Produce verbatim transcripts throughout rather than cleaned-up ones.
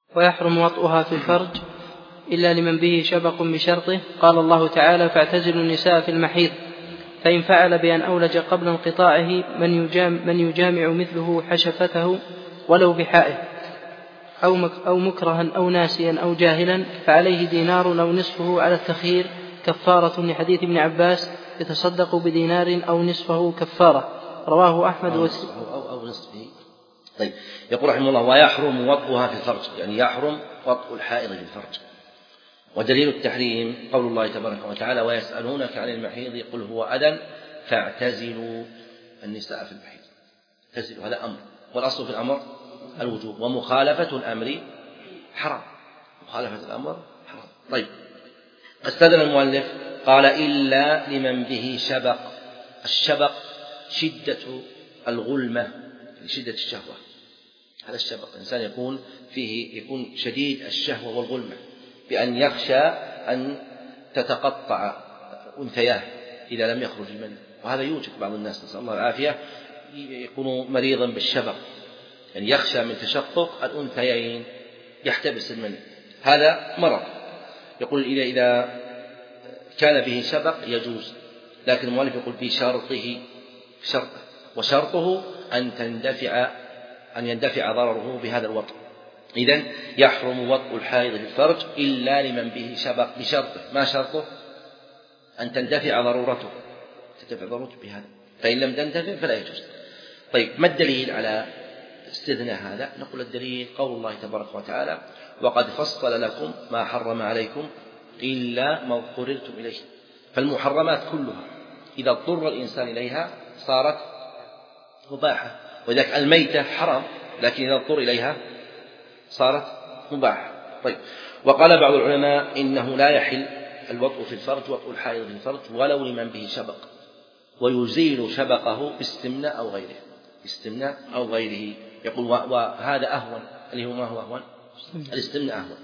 ويحرم وطئها في الفرج إلا لمن به شبق بشرطه. قال الله تعالى: فاعتزلوا النساء في المحيض. فإن فعل بأن أولج قبل انقطاعه من يجامع, من يجامع مثله حشفته ولو بحائل أو مكرها أو ناسيا أو جاهلا فعليه دينار أو نصفه على التخيير كفارة، لحديث ابن عباس: يتصدق بدينار أو نصفه كفارة. رواه أحمد أو, أو, أو نصفه. طيب، يقول رحمه الله: ويحرم وطئها في الفرج، يعني يحرم وطئ الحائض في الفرج. ودليل التحريم قول الله تبارك وتعالى: ويسألونك عن المحيض قل هو أذى فاعتزلوا النساء في المحيض. اعتزلوا، هذا أمر، والأصل في الأمر الوجوب، ومخالفة الأمر حرام. مخالفة الأمر حرام. طيب، استدل المؤلف قال: إلا لمن به شبق. الشبق شدة الغلمة، شدة الشهوة. هذا الشبق الإنسان يكون فيه يكون شديد الشهوة والغلمة، بأن يخشى أن تتقطع أنثياه إذا لم يخرج منه. وهذا يوجد بعض الناس، نسأل الله العافية، يكون مريضا بالشبق، يعني يخشى من تشقق الأنثيين يحتبس المني. هذا مرض. يقول إذا إذا كان به شبق يجوز، لكن المؤلف يقول بشرطه شرطه وشرطه أن تندفع أن يندفع ضرره بهذا الوطء. إذن يحرم وطء الحائض في الفرج إلا لمن به شبق بشرطه. ما شرطه؟ أن تندفع ضرورته، تندفع ضرورته بهذا، فإن لم تندفع فلا يجوز. طيب، ما الدليل على استثناء هذا؟ نقول الدليل قول الله تبارك وتعالى: وقد فصل لكم ما حرم عليكم إلا ما اضطررتم إليه. فالمحرمات كلها إذا اضطر الإنسان إليها صارت مباحة، وذلك الميتة حرام، لكن إذا اضطر إليها صارت مباحة. طيب، وقال بعض العلماء إنه لا يحل الوطء في الفرج، وطء الحائض في الفرج، ولو لمن به شبق، ويزيل شبقه باستمناء أو غيره، باستمناء أو غيره. يقول: وهذا أهون، اللي هو ما هو أهون؟ الاستمناء أهون.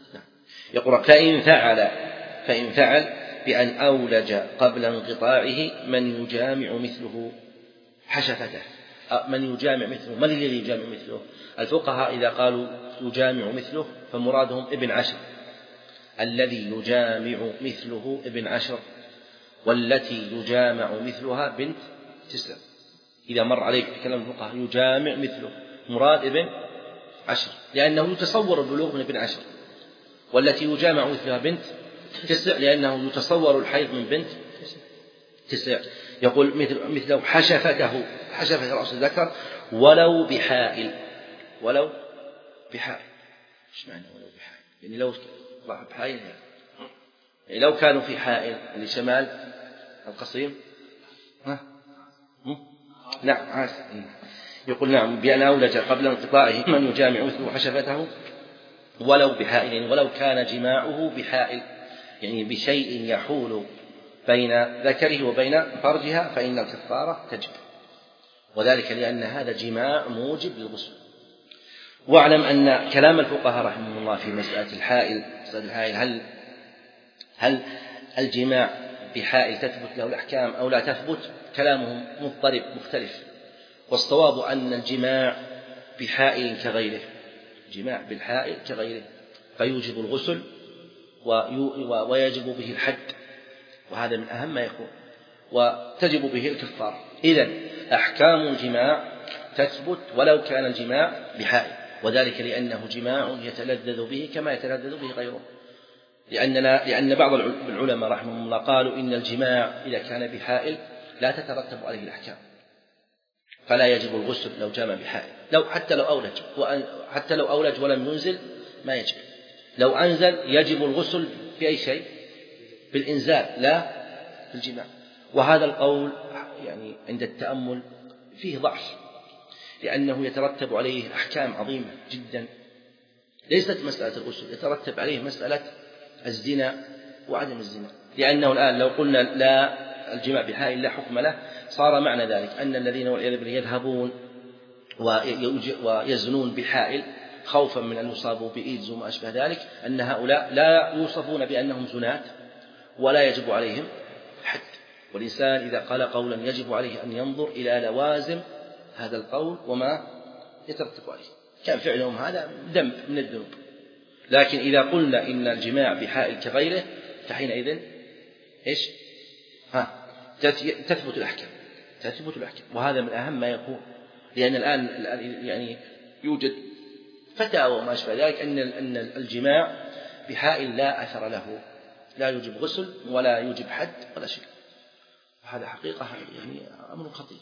يقول: فإن فعل فإن فعل بأن أولج قبل انقطاعه من يجامع مثله حشفته. من يجامع مثله، من الذي يجامع مثله؟ الفقهاء إذا قالوا يجامع مثله فمرادهم ابن عشر. الذي يجامع مثله ابن عشر، والتي يجامع مثلها بنت تسع. إذا مر عليك في كلام الفقهاء يجامع مثله، مراد ابن عشر، لأنه يتصور البلوغ من ابن عشر. والتي يجامع مثلها بنت تسع، لأنه يتصور الحيض من بنت تسع. يقول مثل مثله حشفته، حشفة رأس الذكر، ولو بحائل. ولو بحائل، ايش معنى ولو بحائل؟ يعني لو بحائل، يعني لو كانوا في حائل لشمال القصيم. ها؟ نعم، عاس. يقول: نعم، بأن أولج قبل انقطاعه من يجامع مثله حشفته ولو بحائل، يعني ولو كان جماعه بحائل، يعني بشيء يحول بين ذكره وبين فرجها، فإن الكفارة تجب، وذلك لأن هذا جماع موجب للغسل. واعلم أن كلام الفقهاء رحمهم الله في مسألة الحائل، مسألة الحائل هل هل الجماع بحائل تثبت له الأحكام أو لا تثبت؟ كلامهم مضطرب مختلف، والصواب أن الجماع بحائل كغيره، جماع بالحائل كغيره، فيوجب الغسل ويجب به الحد، وهذا من أهم ما يكون، وتجب به الكفارة. إذن أحكام الجماع تثبت ولو كان الجماع بحائل، وذلك لأنه جماع يتلذذ به كما يتلذذ به غيره. لأننا لأن بعض العلماء رحمهم الله قالوا إن الجماع إذا كان بحائل لا تترتب عليه الأحكام، فلا يجب الغسل لو جامع بحائل، لو حتى لو أولج حتى لو أولج ولم ينزل ما يجب. لو أنزل يجب الغسل في أي شيء؟ بالإنزال لا بالجماع. وهذا القول يعني عند التأمل فيه ضعف، لأنه يترتب عليه أحكام عظيمة جدا، ليست مسألة الغسل، يترتب عليه مسألة الزنا وعدم الزنا. لأنه الآن لو قلنا لا الجماع بحائل لا حكم له، صار معنى ذلك أن الذين والعياذ بالله يذهبون ويزنون بحائل خوفا من أن يصابوا بإيدز وما أشبه ذلك، أن هؤلاء لا يوصفون بأنهم زنات ولا يجب عليهم حد. والإنسان إذا قال قولا يجب عليه أن ينظر إلى لوازم هذا القول وما يترتب عليه. كان فعلهم هذا ذنب من الذنوب، لكن إذا قلنا إن الجماع بحائل كغيره فحينئذ إيش ها تثبت الأحكام تثبت الأحكام وهذا من أهم ما يكون، لأن الآن يعني يوجد فتاوى وما أشبه ذلك أن أن الجماع بحائل لا أثر له، لا يوجب غسل ولا يوجب حد ولا شيء، هذا حقيقة يعني أمر خطير.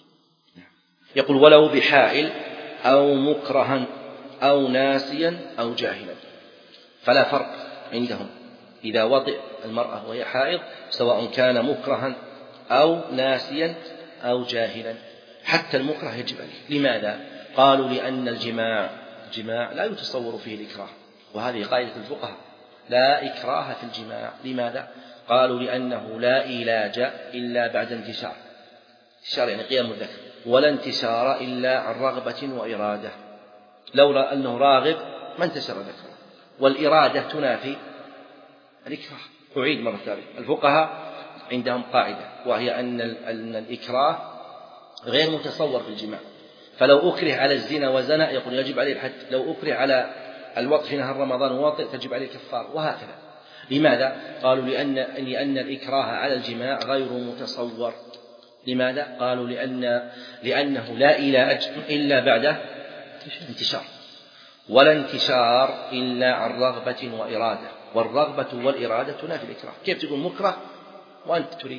يقول ولو بحائل أو مكرها أو ناسيا أو جاهلا، فلا فرق عندهم إذا وطئ المرأة وهي حائض سواء كان مكرها أو ناسيا أو جاهلا، حتى المكره يجب عليه. لماذا؟ قالوا لأن الجماع الجماع لا يتصور فيه الإكراه، وهذه قاعدة الفقهاء، لا إكراه في الجماع. لماذا؟ قالوا لأنه لا إيلاج إلا بعد انتشار، انتشار يعني قيام الذكر، ولا انتشار إلا عن رغبة وإرادة، لولا أنه راغب ما انتشر ذكره، والإرادة تنافي الإكراه. أعيد مرة ثانية، الفقهاء عندهم قاعدة وهي أن أن الإكراه غير متصور في الجماع، فلو أكره على الزنا وزنا يقول يجب عليه الحد، لو أكره على الوطء في نهار رمضان وواطئ تجب عليه الكفار، وهكذا. لماذا؟ قالوا لأن لأن الإكراه على الجماع غير متصور. لماذا؟ قالوا لأن لأنه لا علاج إلا بعد انتشار، ولا انتشار إلا عن رغبة وإرادة، والرغبة والإرادة تنافي الإكراه. كيف تقول مكره وأنت تريد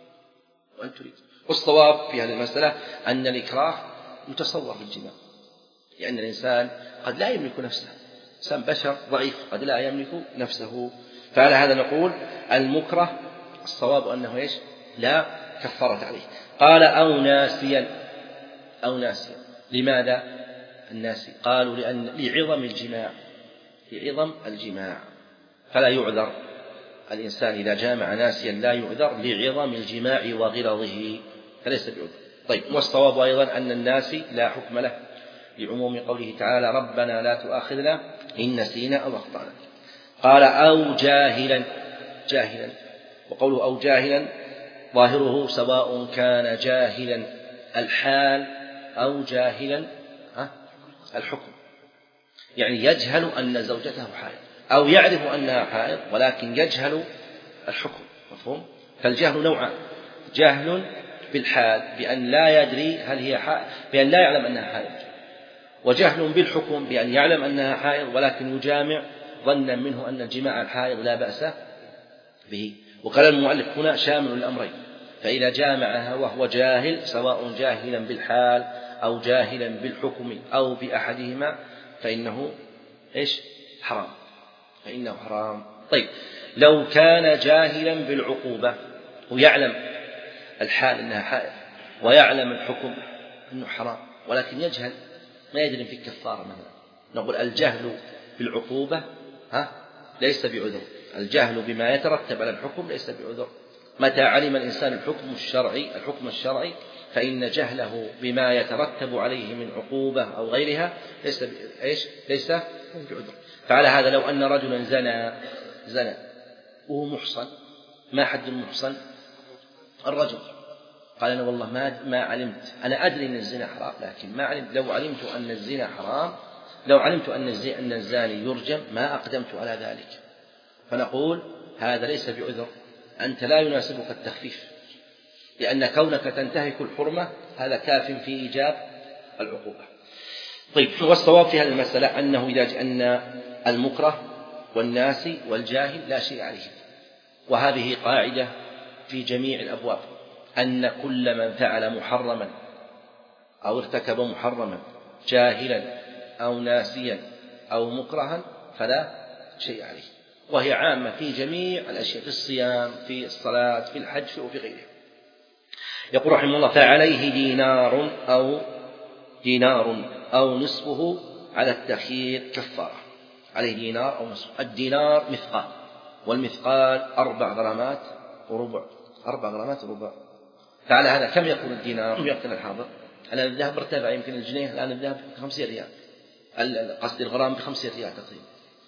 وأنت تريد؟ والصواب في هذه المسألة أن الإكراه متصور في الجماع، لأن الإنسان قد لا يملك نفسه، إنسان بشر ضعيف قد لا يملك نفسه، فعلى هذا نقول المكره الصواب أنه إيش؟ لا كفارة عليه. قال أو ناسيا أو ناسيا. لماذا الناسي؟ قالوا لأن لعظم الجماع لعظم الجماع فلا يعذر الإنسان إذا جامع ناسيا، لا يعذر لعظم الجماع وغلظه فليس بعذر. طيب، والصواب أيضا أن الناسي لا حكم له لعموم قوله تعالى ربنا لا تؤاخذنا إن نسينا أو أخطأنا. قال أو جاهلا جاهلا وقوله أو جاهلا ظاهره سواء كان جاهلا الحال أو جاهلا الحكم، يعني يجهل أن زوجته حائض أو يعرف أنها حائض ولكن يجهل الحكم. مفهوم؟ فالجهل نوعان: جهل بالحال بأن لا يدري هل هي حائض، بأن لا يعلم أنها حائض، وجهل بالحكم بأن يعلم أنها حائض ولكن يجامع ظنا منه أن الجماع الحائض لا بأس به. وقال المؤلف هنا شامل الأمرين، فإذا جامعها وهو جاهل سواء جاهلا بالحال أو جاهلا بالحكم أو بأحدهما فإنه إيش؟ حرام، فإنه حرام. طيب، لو كان جاهلا بالعقوبة ويعلم الحال أنها حائض ويعلم الحكم أنه حرام ولكن يجهل ما يدري في الكفارة مثلا، نقول الجهل بالعقوبة ها ليس بعذر، الجهل بما يترتب على الحكم ليس بعذر. متى علم الإنسان الحكم الشرعي الحكم الشرعي فإن جهله بما يترتب عليه من عقوبة أو غيرها ليس إيش؟ ليس بعذر. فعلى هذا لو أن رجلا زنى زنى وهو محصن، ما حد المحصن؟ الرجل قال أنا والله ما ما علمت، أنا أدري أن الزنا حرام لكن ما علمت، لو علمت أن الزنا حرام لو علمت أن أن الزاني يرجم ما أقدمت على ذلك. فنقول هذا ليس بعذر، أنت لا يناسبك التخفيف، لأن كونك تنتهك الحرمة هذا كاف في إيجاب العقوبة. طيب، والصواب في هذه المسألة أنه إذا أن المكره والناسي والجاهل لا شيء عليه، وهذه قاعدة في جميع الأبواب، أن كل من فعل محرما أو ارتكب محرما جاهلا أو ناسيا أو مكرها فلا شيء عليه، وهي عامة في جميع الأشياء، في الصيام، في الصلاة، في الحج وفي غيره. يقول رحمه الله فعليه دينار أو دينار أو نصفه على التخيير كفارة. عليه دينار أو نصفه. الدينار مثقال، والمثقال أربع غرامات وربع، أربع غرامات وربع. فعلى هذا كم يكون الدينار في وقتنا الحاضر؟ الآن الذهب ارتفع يمكن الجنيه، الآن الذهب بخمسين ريال، قصد الغرام بخمسين ريال تقريبا،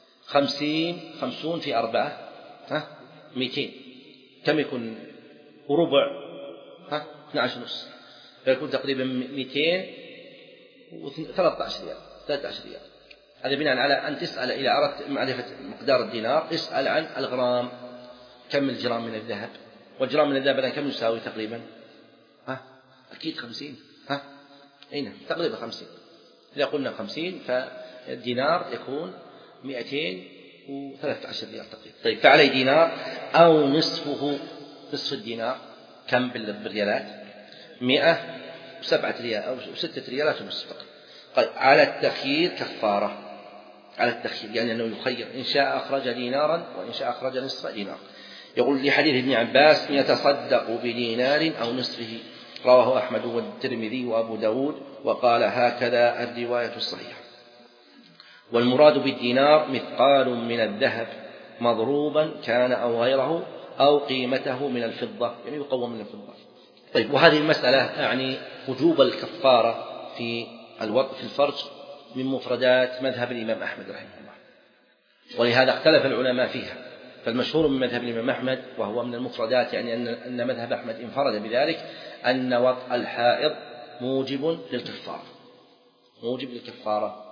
خمسين خمسون في أربعة ها مئتين، كم يكون؟ وربع ها اثنى عشر نص، فيكون تقريبا مئتين وثلاثة عشر ريال ثلاثة عشر ريال. هذا بناء على أن تسأل إذا أردت معرفة مقدار الدينار اسأل عن الغرام، كم الجرام من الذهب، والجرام من الذهب كم يساوي تقريبا؟ ها أكيد خمسين، ها أين تقريبا خمسين. إذا قلنا خمسين فالدينار يكون مئتين وثلاثة عشر ريال تقريبا. طيب فعليه دينار أو نصفه، نصف الدينار كم بالريالات؟ مئة وسبعة ريال أو ستة ريالات ونصف تقريبا. طيب على التخيير كفارة، على التخيير يعني أنه يخير إن شاء أخرج دينارا وإن شاء أخرج نصف دينار. يقول لحديث ابن عباس يتصدق بدينار أو نصفه، رواه أحمد والترمذي وأبو داود وقال هكذا الرواية الصحيحة. والمراد بالدينار مثقال من الذهب مضروبا كان أو غيره أو قيمته من الفضة، يعني يقوم من الفضة. طيب وهذه المسألة يعني وجوب الكفارة في الوطء في الفرج من مفردات مذهب الإمام أحمد رحمه الله، ولهذا اختلف العلماء فيها. فالمشهور من مذهب الإمام أحمد وهو من المفردات يعني أن مذهب أحمد انفرد بذلك أن وطء الحائض موجب للكفارة، موجب للكفارة.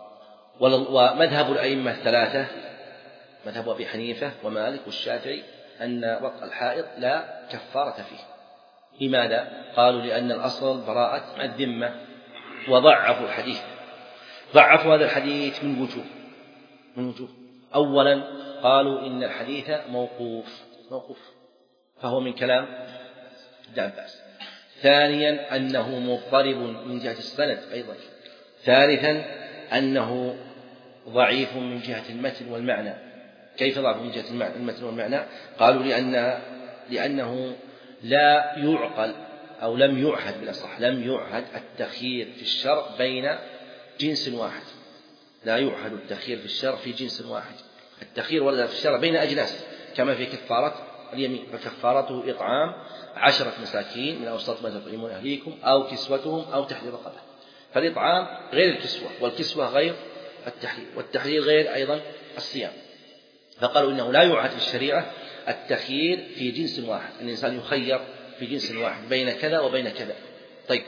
ومذهب الأئمة الثلاثة مذهب أبي حنيفة ومالك والشافعي أن وطء الحائض لا كفارة فيه. لماذا؟ قالوا لأن الأصل براءة الذمة، وضعفوا الحديث، ضعفوا هذا الحديث من وجوه من وجوه أولا قالوا إن الحديث موقوف موقوف فهو من كلام ابن عباس. ثانيا أنه مضطرب من جهة السند أيضا. ثالثا أنه ضعيف من جهة المتن والمعنى. كيف ضعف من جهة المتن والمعنى؟ قالوا لأن لأنه لا يعقل أو لم يعهد بالأصح لم يعهد التخيير في الشرع بين جنس واحد، لا يعهد التخيير في الشرع في جنس واحد. التخيير ورد في الشرع بين أجناس كما في كفارة اليمين، فكفارته إطعام عشرة مساكين من أوسط ما تطعمون أهليكم أو كسوتهم أو تحرير رقبة. فالإطعام غير الكسوة، والكسوة غير التحرير، والتحرير غير أيضا الصيام. فقالوا إنه لا يعهد في الشريعة التخيير في جنس واحد، الإنسان يخير في جنس واحد بين كذا وبين كذا. طيب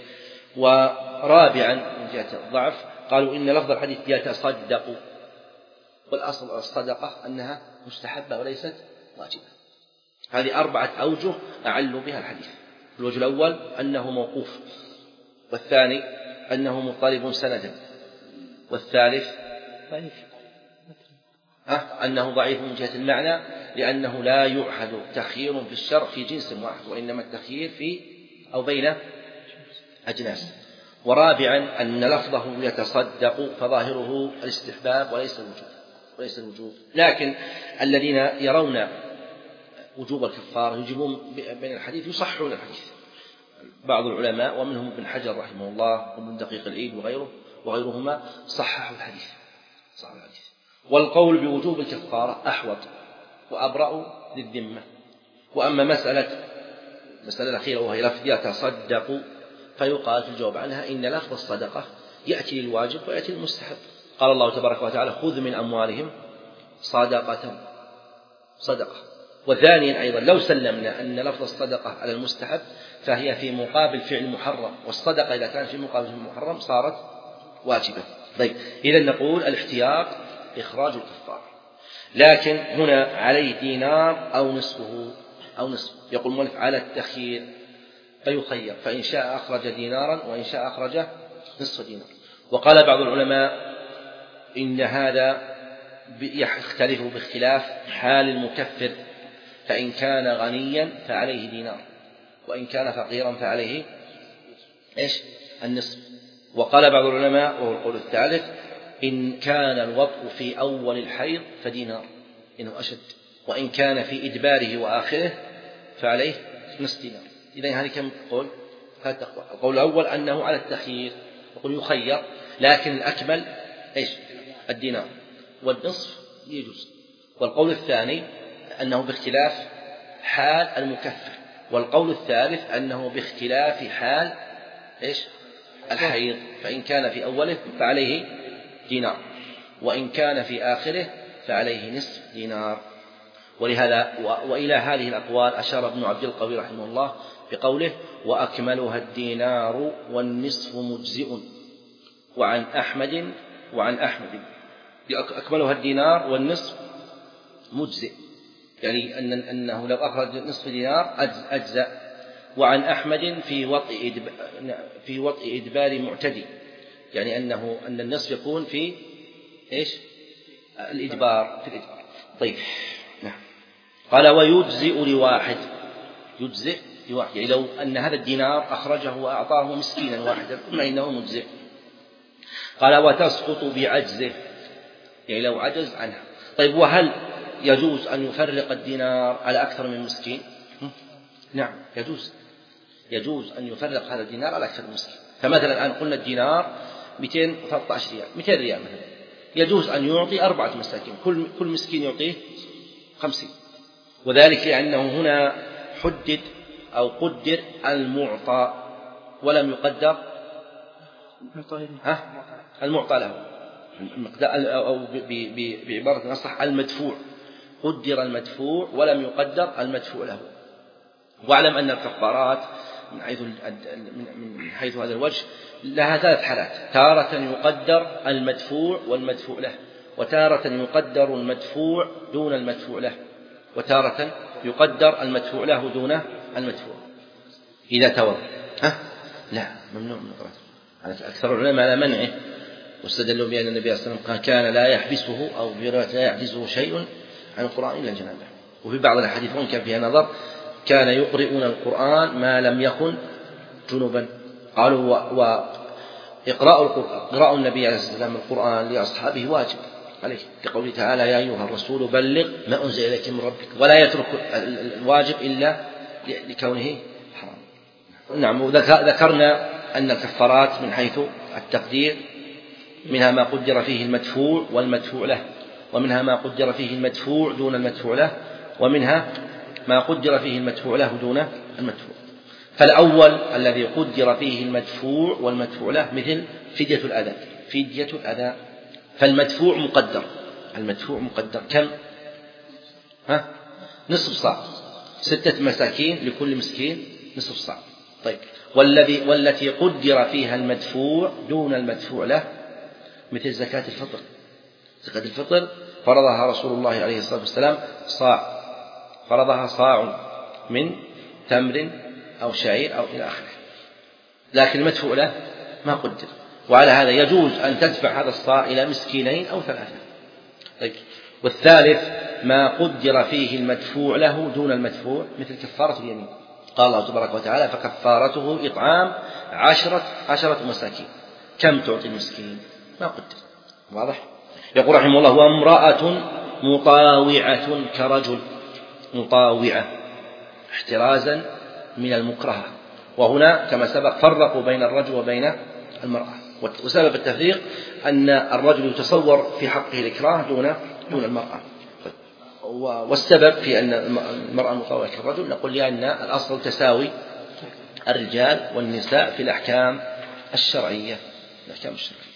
ورابعا من جهة الضعف قالوا إن لفظ الحديث يتصدق، والأصل الصدقة أنها مستحبة وليست واجبة. هذه أربعة أوجه أعلوا بها الحديث. الوجه الأول أنه موقوف، والثاني أنه مضطرب سندا، والثالث أنه ضعيف من جهة المعنى لأنه لا يعهد تخيير في الشرع في جنس واحد، وإنما التخيير في أو بين أجناس. ورابعا أن لفظه يتصدق فظاهره الاستحباب وليس الوجوب وليس الوجوب لكن الذين يرون وجوب الكفارة يجيبون بين الحديث يصحون الحديث. بعض العلماء ومنهم ابن حجر رحمه الله وابن دقيق العيد وغيره وغيرهما صححوا الحديث صححوا الحديث. والقول بوجوب الكفارة أحوط وأبرأ للذمة. وأما مسألة مسألة الأخيرة وهي لفظ يتصدق فيقال في الجواب عنها إن لفظ الصدقة يأتي للواجب ويأتي للمستحب. قال الله تبارك وتعالى خذ من أموالهم صدقة صدقة. وثانيا أيضا لو سلمنا أن لفظ الصدقة على المستحب فهي في مقابل فعل محرم، والصدقة إذا كانت في مقابل فعل محرم صارت واجبة. طيب إذن نقول الاحتياط إخراج الكفارة، لكن هنا عليه دينار أو نصفه أو نصفه. يقول المؤلف على التخيير فيخير، فإن شاء أخرج دينارا وإن شاء أخرج نصف دينار. وقال بعض العلماء إن هذا يختلف باختلاف حال المكفر، فإن كان غنيا فعليه دينار، وإن كان فقيرا فعليه إيش النصف. وقال بعض العلماء وهو القول الثالث إن كان الوطء في أول الحيض فدينار إنه أشد، وإن كان في إدباره وآخره فعليه نصف دينار. إذن هذه كم قول؟ هذا تقوى. القول الأول أنه على التخيير، يقول يخير، لكن الأكمل إيش الدينار، والنصف يجوز. والقول الثاني أنه باختلاف حال المكفر، والقول الثالث أنه باختلاف حال إيش الحيض، فإن كان في أوله فعليه دينار، وإن كان في آخره فعليه نصف دينار. ولهذا وإلى هذه الأقوال أشار ابن عبد القوي رحمه الله بقوله وأكملها الدينار والنصف مجزئ. وعن أحمد وعن أحمد أكملها الدينار والنصف مجزئ، يعني أن أنه لو أخرج نصف دينار أجزأ. وعن أحمد في وطئ إدبار في وطئ إدبار معتدي، يعني أنه أن النصف يكون في إيش الإدبار في الإدبار. طيب نعم. قال ويجزئ لواحد، يجزئ لواحد يعني لو أن هذا الدينار أخرجه وأعطاه مسكينا واحدا قلنا إنه مجزئ. قال وتسقط بعجزه، يعني لو عجز عنها. طيب وهل يجوز أن يفرق الدينار على أكثر من مسكين؟ نعم يجوز، يجوز أن يفرق هذا الدينار على أكثر من مسكين. فمثلا الآن قلنا الدينار مئتين وثلاثة عشر ريال، مئتين ريال مثلا، يجوز أن يعطي أربعة مساكين، كل كل مسكين يعطيه خمسين، وذلك لأنه هنا حدد أو قدر المعطى ولم يقدر ها المعطى له، أو بعبارة أصح المدفوع، قدر المدفوع ولم يقدر المدفوع له. واعلم أن الكفارات من حيث من حيث هذا الوجه لها ثلاث حالات: تارة يقدر المدفوع والمدفوع له، وتارة يقدر المدفوع دون المدفوع له، وتارة يقدر المدفوع له دون المدفوع إذا توضأ. ها لا ممنوع من القراءة. أكثر العلماء على منعه، واستدلوا بأن النبي صلى الله عليه وسلم كان لا يحبسه أو لا يحبسه شيء عن القرآن إلا الجنابة. وفي بعض الأحاديث كان فيها نظر، كان يقرؤون القرآن ما لم يكن جنبا. قالوا وإقراء قراء النبي عليه الصلاة والسلام القرآن لأصحابه واجب عليه، لقوله تعالى يا أيها الرسول بلغ ما أنزل إليك من ربك، ولا يترك الواجب إلا لكونه حرام. نعم. ذكرنا أن الكفارات من حيث التقدير منها ما قدر فيه المدفوع والمدفوع له، ومنها ما قدر فيه المدفوع دون المدفوع له، ومنها ما قدر فيه المدفوع له دون المدفوع. فالأول الذي قدر فيه المدفوع والمدفوع له مثل فدية الأذى، فدية الأذى، فالمدفوع مقدر، المدفوع مقدر كم؟ ها؟ نصف صاع، ستة مساكين لكل مسكين نصف صاع. طيب والذي والتي قدر فيها المدفوع دون المدفوع له مثل زكاة الفطر، زكاة الفطر فرضها رسول الله عليه الصلاة والسلام صاع، فرضها صاع من تمر أو شعير أو إلى آخره، لكن المدفوع له ما قدر، وعلى هذا يجوز أن تدفع هذا الصاع إلى مسكينين أو ثلاثة. طيب والثالث ما قدر فيه المدفوع له دون المدفوع مثل كفارة اليمين، قال الله تبارك وتعالى فكفارته إطعام عشرة عشرة مساكين. كم تعطي المسكين؟ ما قدر. واضح؟ يقول رحمه الله وامرأة مطاوعة كرجل، مطاوعة احترازا من المكره، وهنا كما سبق فرقوا بين الرجل وبين المرأة، وسبب التفريق أن الرجل يتصور في حقه الإكراه دون دون المرأة، والسبب في أن المرأة مطاوعة كالرجل نقول لأن الأصل تساوي الرجال والنساء في الأحكام الشرعية، الأحكام الشرعية.